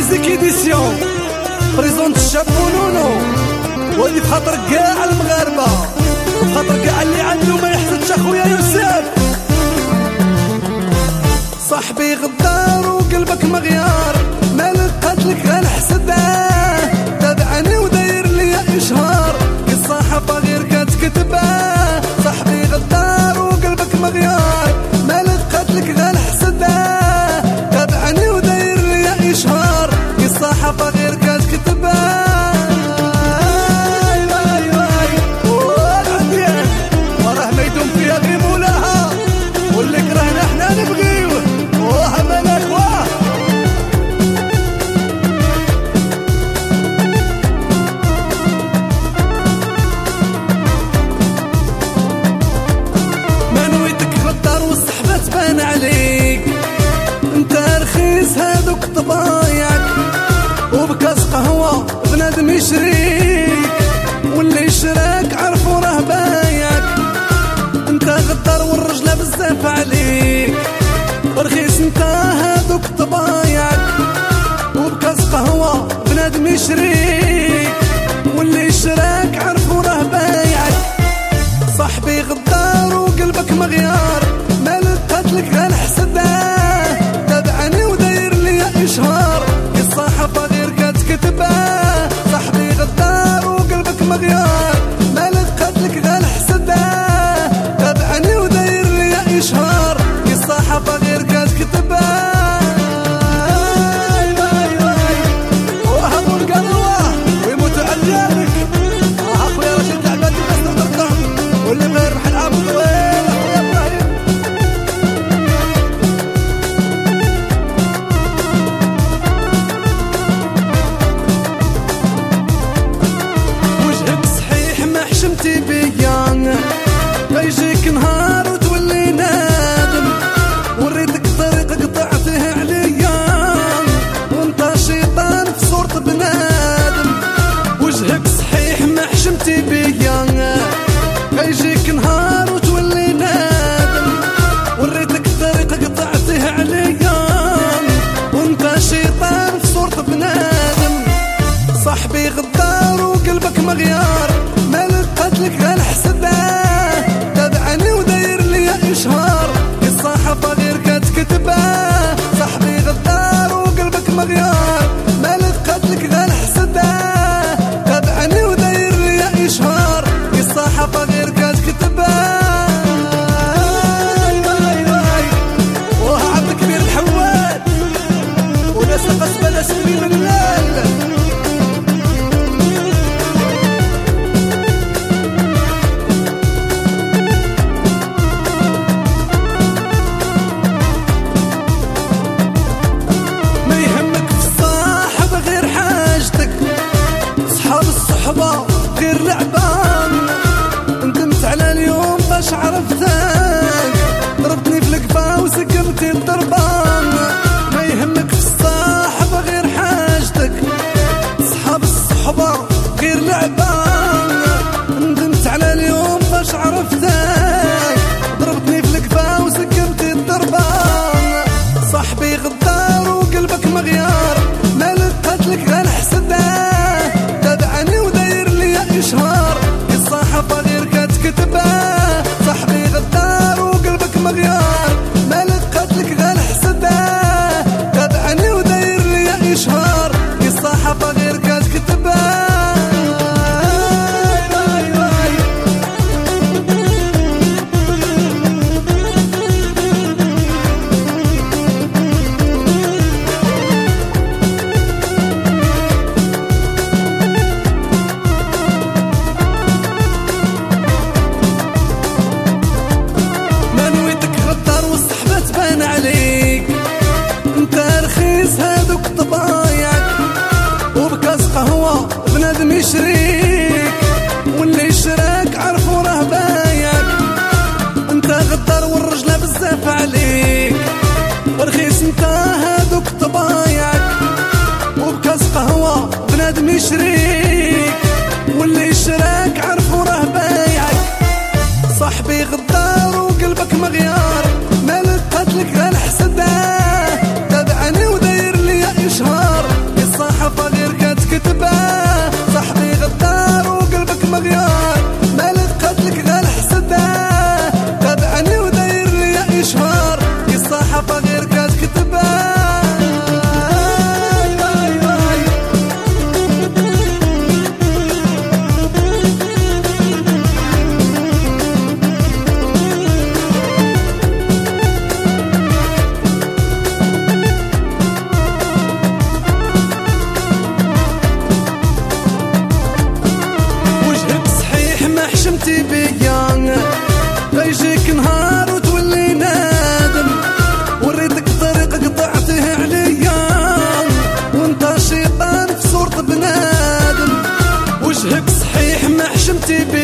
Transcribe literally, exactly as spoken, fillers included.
ميزيك إديسيون بريزونت الشاب ونونو، وهادي بخاطر كاع المغاربة وبخاطر كاع اللي عنده ما يحسدش اخويا يوسف. صاحبي غدار وقلبك مغيار، مالك قتلك غنحسده، تابعني وداير ليا اشهار، الصحافة غير كتكتبه. صاحبي غدار وقلبك مغيار، مالك قتلك غنحسده، تابعني وداير ليا اشهار، الصحافة غير كتكتبه. هادوك طبايعك وبكاس قهوة بنادم يشريك، واللي شراك عرفو راه بايعك. انت غدار والرجلة بزاف عليك، رخيص انت هادوك طبايعك وبكاس قهوة بنادم يشريك، واللي شراك عرفو راه بايعك. صاحبي غدار وقلبك مغيار، مالك قتلك غنحسده، اشهار الصحافة غير كتكتبه. صاحبي غدار وقلبك مغيار، مالك قتلك غنحسده، تابعني وداير ليا اشهار، الصحافة غير كتكتبه. وهبوا القلوة ويموتوا عيالك، اخويا رشيد العبادي بس نضركم، واللي غير بحال عبد الويل اخويا ابراهيم. حشمتي بيا غيجيك نهار وتولي نادم، وريتك طريق قطعته عليا، وانت شيطان في صورة بنادم. وجهك صحيح ما حشمتي بيا غيجيك نهار وتولي نادم، وريتك طريق قطعته عليا، وانت شيطان في صورة بنادم. صاحبي غدار وقلبك مغيار، مالك قتلك غنحسده، تابعني وداير ليا اشهار، الصحافة غير كتكتبه. صاحبي غدار وقلبك مغيار، مالك قتلك غنحسده، تابعني وداير ليا اشهار، الصحافة غير كتكتبه. وها عبد الكبير الحواد وناس قصبة ناس من الليل. غير لعبان ندمت على اليوم باش عرفتك، ضربتني في القفا وسقمتي الضربان. ما يهمك في الصاحب غير حاجتك، صحاب الصحبة غير لعبان، ندمت على اليوم باش عرفتك، ضربتني في القفا وسقمتي الضربان. صاحبي غدار وقلبك مغيار، مالك قتلك غنحسده، اشهار الصحافة غير كتكتبه. صاحبي غدار وقلبك مغيار، مالك قتلك غنحسده، تابعني وداير ليا اشهار، الصحافة غير كتكتبه. تبان. وجهك صحيح ما حشمتي بيا، غيجيك نهار وتولي نادم، وريتك طريق قطعته عليا وانت شيطان في صورة بنادم. وجهك صحيح ما حشمتي بيا